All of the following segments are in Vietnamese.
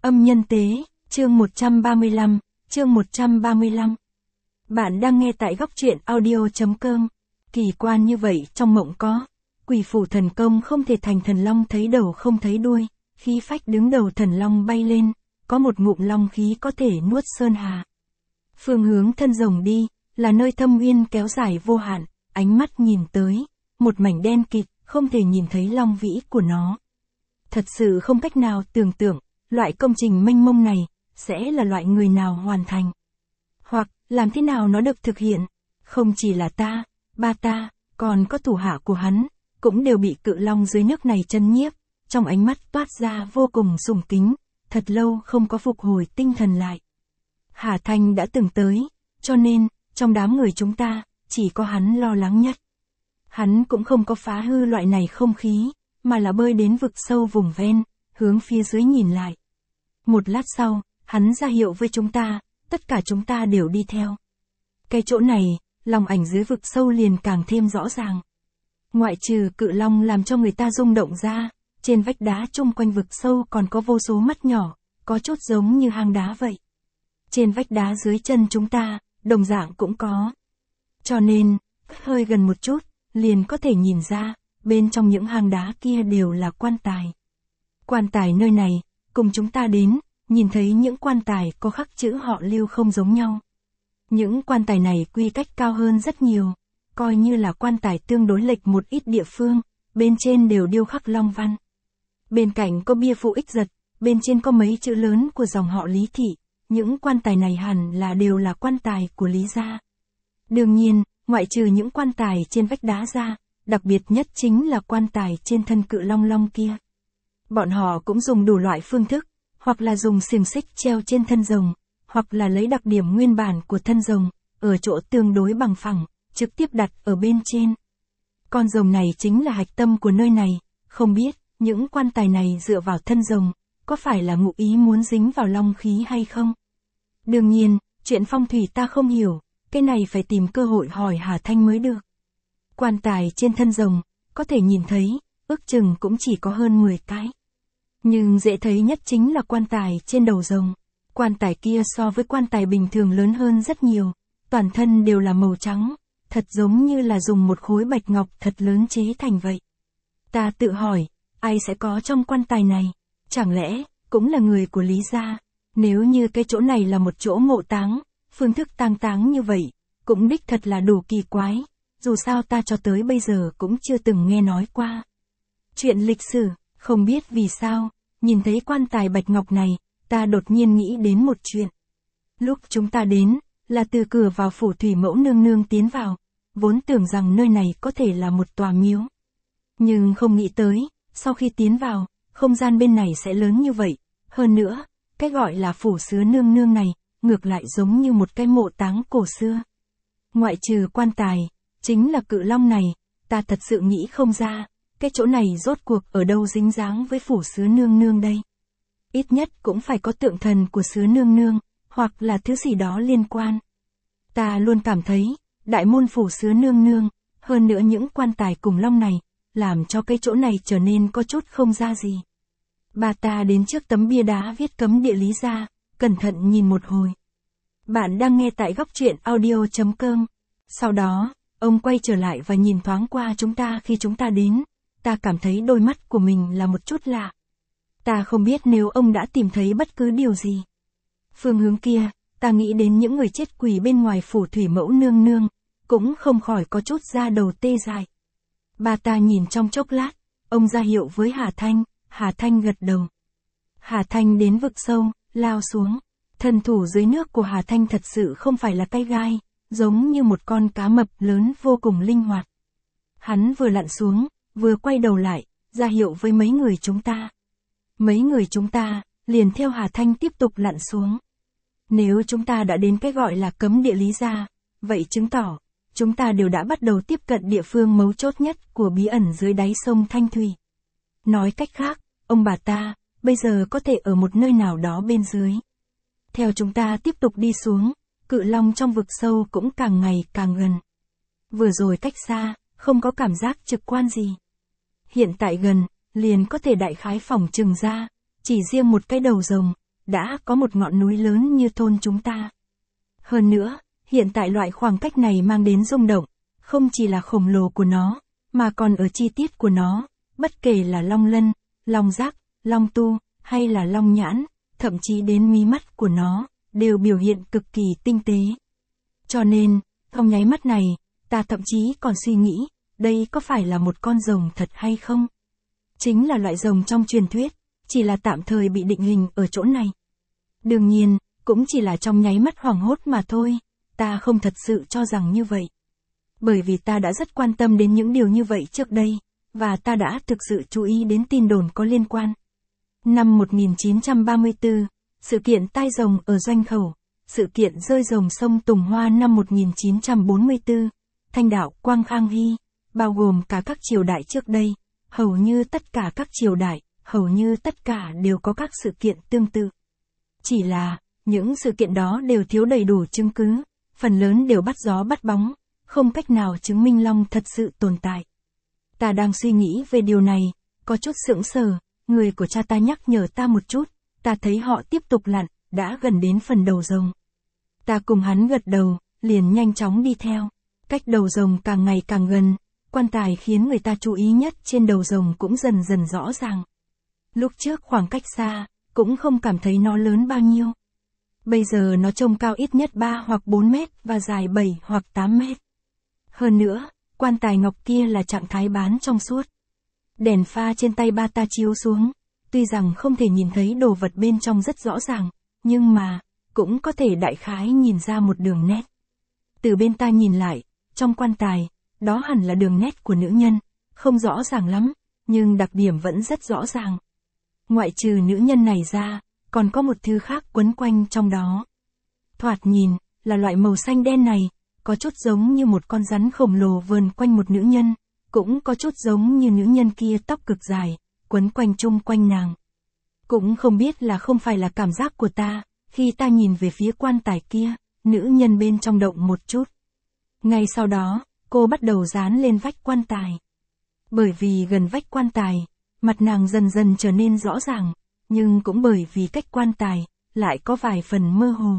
Âm nhân tế, chương 135, chương 135. Bạn đang nghe tại góc truyện audio.com. Kỳ quan như vậy trong mộng có. Quỷ phủ thần công không thể thành thần long thấy đầu không thấy đuôi, khí phách đứng đầu thần long bay lên, có một ngụm long khí có thể nuốt sơn hà. Phương hướng thân rồng đi, là nơi thâm uyên kéo dài vô hạn, ánh mắt nhìn tới, một mảnh đen kịt, không thể nhìn thấy long vĩ của nó. Thật sự không cách nào tưởng tượng, loại công trình mênh mông này, sẽ là loại người nào hoàn thành. Hoặc, làm thế nào nó được thực hiện. Không chỉ là ta, ba ta, còn có thủ hạ của hắn, cũng đều bị cự long dưới nước này chấn nhiếp, trong ánh mắt toát ra vô cùng sùng kính, thật lâu không có phục hồi tinh thần lại. Hà Thanh đã từng tới, cho nên, trong đám người chúng ta, chỉ có hắn lo lắng nhất. Hắn cũng không có phá hư loại này không khí, mà là bơi đến vực sâu vùng ven, hướng phía dưới nhìn lại. Một lát sau, hắn ra hiệu với chúng ta, tất cả chúng ta đều đi theo. Cái chỗ này, lòng ảnh dưới vực sâu liền càng thêm rõ ràng. Ngoại trừ cự long làm cho người ta rung động ra, trên vách đá chung quanh vực sâu còn có vô số mắt nhỏ, có chút giống như hang đá vậy. Trên vách đá dưới chân chúng ta, đồng dạng cũng có. Cho nên, hơi gần một chút, liền có thể nhìn ra, bên trong những hang đá kia đều là quan tài. Quan tài nơi này, cùng chúng ta đến, nhìn thấy những quan tài có khắc chữ họ Lưu không giống nhau. Những quan tài này quy cách cao hơn rất nhiều, coi như là quan tài tương đối lệch một ít địa phương, bên trên đều điêu khắc long văn. Bên cạnh có bia phụ ích giật, bên trên có mấy chữ lớn của dòng họ Lý Thị, những quan tài này hẳn là đều là quan tài của Lý gia. Đương nhiên, ngoại trừ những quan tài trên vách đá ra, đặc biệt nhất chính là quan tài trên thân cự long kia. Bọn họ cũng dùng đủ loại phương thức, hoặc là dùng xiềng xích treo trên thân rồng, hoặc là lấy đặc điểm nguyên bản của thân rồng, ở chỗ tương đối bằng phẳng, trực tiếp đặt ở bên trên. Con rồng này chính là hạch tâm của nơi này, không biết, những quan tài này dựa vào thân rồng, có phải là ngụ ý muốn dính vào long khí hay không? Đương nhiên, chuyện phong thủy ta không hiểu, cái này phải tìm cơ hội hỏi Hà Thanh mới được. Quan tài trên thân rồng, có thể nhìn thấy, ước chừng cũng chỉ có hơn 10 cái. Nhưng dễ thấy nhất chính là quan tài trên đầu rồng. Quan tài kia so với quan tài bình thường lớn hơn rất nhiều, toàn thân đều là màu trắng, thật giống như là dùng một khối bạch ngọc thật lớn chế thành vậy. Ta tự hỏi, ai sẽ có trong quan tài này? Chẳng lẽ, cũng là người của Lý gia? Nếu như cái chỗ này là một chỗ mộ táng, phương thức táng như vậy, cũng đích thật là đủ kỳ quái, dù sao ta cho tới bây giờ cũng chưa từng nghe nói qua. Chuyện lịch sử, không biết vì sao, nhìn thấy quan tài bạch ngọc này, ta đột nhiên nghĩ đến một chuyện. Lúc chúng ta đến, là từ cửa vào phủ thủy mẫu nương nương tiến vào, vốn tưởng rằng nơi này có thể là một tòa miếu. Nhưng không nghĩ tới, sau khi tiến vào, không gian bên này sẽ lớn như vậy. Hơn nữa, cái gọi là phủ sứ nương nương này, ngược lại giống như một cái mộ táng cổ xưa. Ngoại trừ quan tài, chính là cự long này, ta thật sự nghĩ không ra, cái chỗ này rốt cuộc ở đâu dính dáng với phủ sứ nương nương đây. Ít nhất cũng phải có tượng thần của sứ nương nương, hoặc là thứ gì đó liên quan. Ta luôn cảm thấy, đại môn phủ sứ nương nương, hơn nữa những quan tài cùng long này, làm cho cái chỗ này trở nên có chút không ra gì. Bà ta đến trước tấm bia đá viết cấm địa Lý gia, cẩn thận nhìn một hồi. Bạn đang nghe tại góc truyện audio.com. Sau đó, ông quay trở lại và nhìn thoáng qua chúng ta khi chúng ta đến. Ta cảm thấy đôi mắt của mình là một chút lạ. Ta không biết nếu ông đã tìm thấy bất cứ điều gì. Phương hướng kia, ta nghĩ đến những người chết quỷ bên ngoài phủ thủy mẫu nương nương, cũng không khỏi có chút da đầu tê dại. Bà ta nhìn trong chốc lát, ông ra hiệu với Hà Thanh gật đầu. Hà Thanh đến vực sâu, lao xuống. Thân thủ dưới nước của Hà Thanh thật sự không phải là tay gai, giống như một con cá mập lớn vô cùng linh hoạt. Hắn vừa lặn xuống, vừa quay đầu lại, ra hiệu với mấy người chúng ta. Mấy người chúng ta, liền theo Hà Thanh tiếp tục lặn xuống. Nếu chúng ta đã đến cái gọi là cấm địa Lý gia, vậy chứng tỏ, chúng ta đều đã bắt đầu tiếp cận địa phương mấu chốt nhất của bí ẩn dưới đáy sông Thanh Thủy. Nói cách khác, ông bà ta, bây giờ có thể ở một nơi nào đó bên dưới. Theo chúng ta tiếp tục đi xuống, cự long trong vực sâu cũng càng ngày càng gần. Vừa rồi cách xa, không có cảm giác trực quan gì. Hiện tại gần, liền có thể đại khái phỏng chừng ra, chỉ riêng một cái đầu rồng, đã có một ngọn núi lớn như thôn chúng ta. Hơn nữa, hiện tại loại khoảng cách này mang đến rung động, không chỉ là khổng lồ của nó, mà còn ở chi tiết của nó, bất kể là long lân, long giác, long tu, hay là long nhãn, thậm chí đến mí mắt của nó, đều biểu hiện cực kỳ tinh tế. Cho nên, trong nháy mắt này, ta thậm chí còn suy nghĩ, đây có phải là một con rồng thật hay không? Chính là loại rồng trong truyền thuyết, chỉ là tạm thời bị định hình ở chỗ này. Đương nhiên, cũng chỉ là trong nháy mắt hoảng hốt mà thôi, ta không thật sự cho rằng như vậy. Bởi vì ta đã rất quan tâm đến những điều như vậy trước đây, và ta đã thực sự chú ý đến tin đồn có liên quan. Năm 1934, sự kiện tai rồng ở Doanh Khẩu, sự kiện rơi rồng sông Tùng Hoa năm 1944, Thanh đạo Quang Khang Hy, bao gồm cả các triều đại trước đây, hầu như tất cả các triều đại, hầu như tất cả đều có các sự kiện tương tự. Chỉ là, những sự kiện đó đều thiếu đầy đủ chứng cứ, phần lớn đều bắt gió bắt bóng, không cách nào chứng minh long thật sự tồn tại. Ta đang suy nghĩ về điều này, có chút sững sờ, người của cha ta nhắc nhở ta một chút, ta thấy họ tiếp tục lặn, đã gần đến phần đầu rồng. Ta cùng hắn gật đầu, liền nhanh chóng đi theo. Cách đầu rồng càng ngày càng gần, quan tài khiến người ta chú ý nhất trên đầu rồng cũng dần dần rõ ràng. Lúc trước khoảng cách xa, cũng không cảm thấy nó lớn bao nhiêu. Bây giờ nó trông cao ít nhất 3 hoặc 4 mét và dài 7 hoặc 8 mét. Hơn nữa, quan tài ngọc kia là trạng thái bán trong suốt. Đèn pha trên tay ba ta chiếu xuống, tuy rằng không thể nhìn thấy đồ vật bên trong rất rõ ràng, nhưng mà, cũng có thể đại khái nhìn ra một đường nét. Từ bên ta nhìn lại, trong quan tài, đó hẳn là đường nét của nữ nhân, không rõ ràng lắm, nhưng đặc điểm vẫn rất rõ ràng. Ngoại trừ nữ nhân này ra, còn có một thứ khác quấn quanh trong đó. Thoạt nhìn, là loại màu xanh đen này, có chút giống như một con rắn khổng lồ vờn quanh một nữ nhân, cũng có chút giống như nữ nhân kia tóc cực dài, quấn quanh chung quanh nàng. Cũng không biết là không phải là cảm giác của ta, khi ta nhìn về phía quan tài kia, nữ nhân bên trong động một chút. Ngay sau đó, cô bắt đầu dán lên vách quan tài. Bởi vì gần vách quan tài, mặt nàng dần dần trở nên rõ ràng, nhưng cũng bởi vì cách quan tài, lại có vài phần mơ hồ.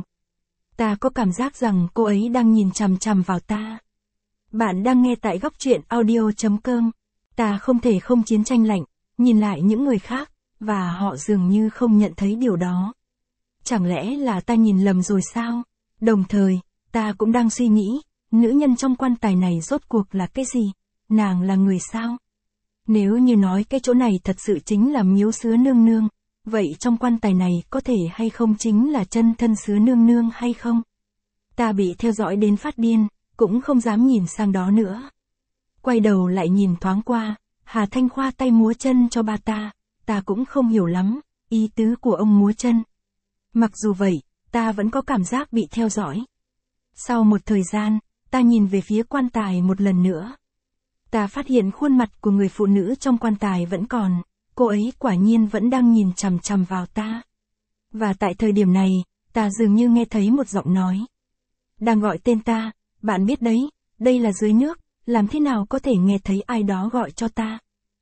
Ta có cảm giác rằng cô ấy đang nhìn chằm chằm vào ta. Bạn đang nghe tại góc truyện audio.com. Ta không thể không chiến tranh lạnh, nhìn lại những người khác, và họ dường như không nhận thấy điều đó. Chẳng lẽ là ta nhìn lầm rồi sao? Đồng thời, ta cũng đang suy nghĩ, nữ nhân trong quan tài này rốt cuộc là cái gì? Nàng là người sao? Nếu như nói cái chỗ này thật sự chính là miếu sứa nương nương, vậy trong quan tài này có thể hay không chính là chân thân sứa nương nương hay không? Ta bị theo dõi đến phát điên, cũng không dám nhìn sang đó nữa. Quay đầu lại nhìn thoáng qua, Hà Thanh khoa tay múa chân cho ba ta cũng không hiểu lắm, ý tứ của ông múa chân. Mặc dù vậy, ta vẫn có cảm giác bị theo dõi. Sau một thời gian, ta nhìn về phía quan tài một lần nữa. Ta phát hiện khuôn mặt của người phụ nữ trong quan tài vẫn còn, cô ấy quả nhiên vẫn đang nhìn chằm chằm vào ta. Và tại thời điểm này, ta dường như nghe thấy một giọng nói. Đang gọi tên ta, bạn biết đấy, đây là dưới nước, làm thế nào có thể nghe thấy ai đó gọi cho ta.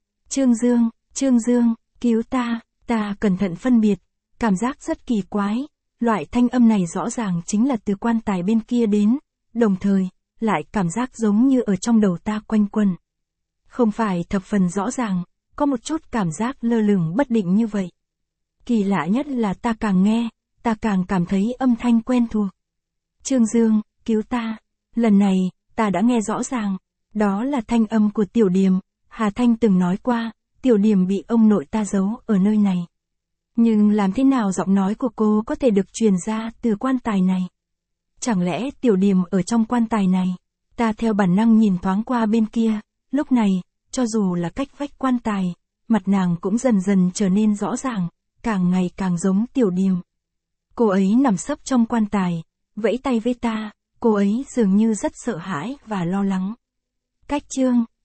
Trương Dương, cứu ta, ta cẩn thận phân biệt, cảm giác rất kỳ quái, loại thanh âm này rõ ràng chính là từ quan tài bên kia đến, đồng thời, lại cảm giác giống như ở trong đầu ta quanh quẩn. Không phải thập phần rõ ràng, có một chút cảm giác lơ lửng bất định như vậy. Kỳ lạ nhất là ta càng nghe, ta càng cảm thấy âm thanh quen thuộc. Trương Dương, cứu ta. Lần này, ta đã nghe rõ ràng. Đó là thanh âm của Tiểu Điềm. Hà Thanh từng nói qua, Tiểu Điềm bị ông nội ta giấu ở nơi này. Nhưng làm thế nào giọng nói của cô có thể được truyền ra từ quan tài này? Chẳng lẽ Tiểu Điềm ở trong quan tài này? Ta theo bản năng nhìn thoáng qua bên kia. Lúc này, cho dù là cách vách quan tài, mặt nàng cũng dần dần trở nên rõ ràng, càng ngày càng giống Tiểu Điềm. Cô ấy nằm sấp trong quan tài, vẫy tay với ta, cô ấy dường như rất sợ hãi và lo lắng. Cách chương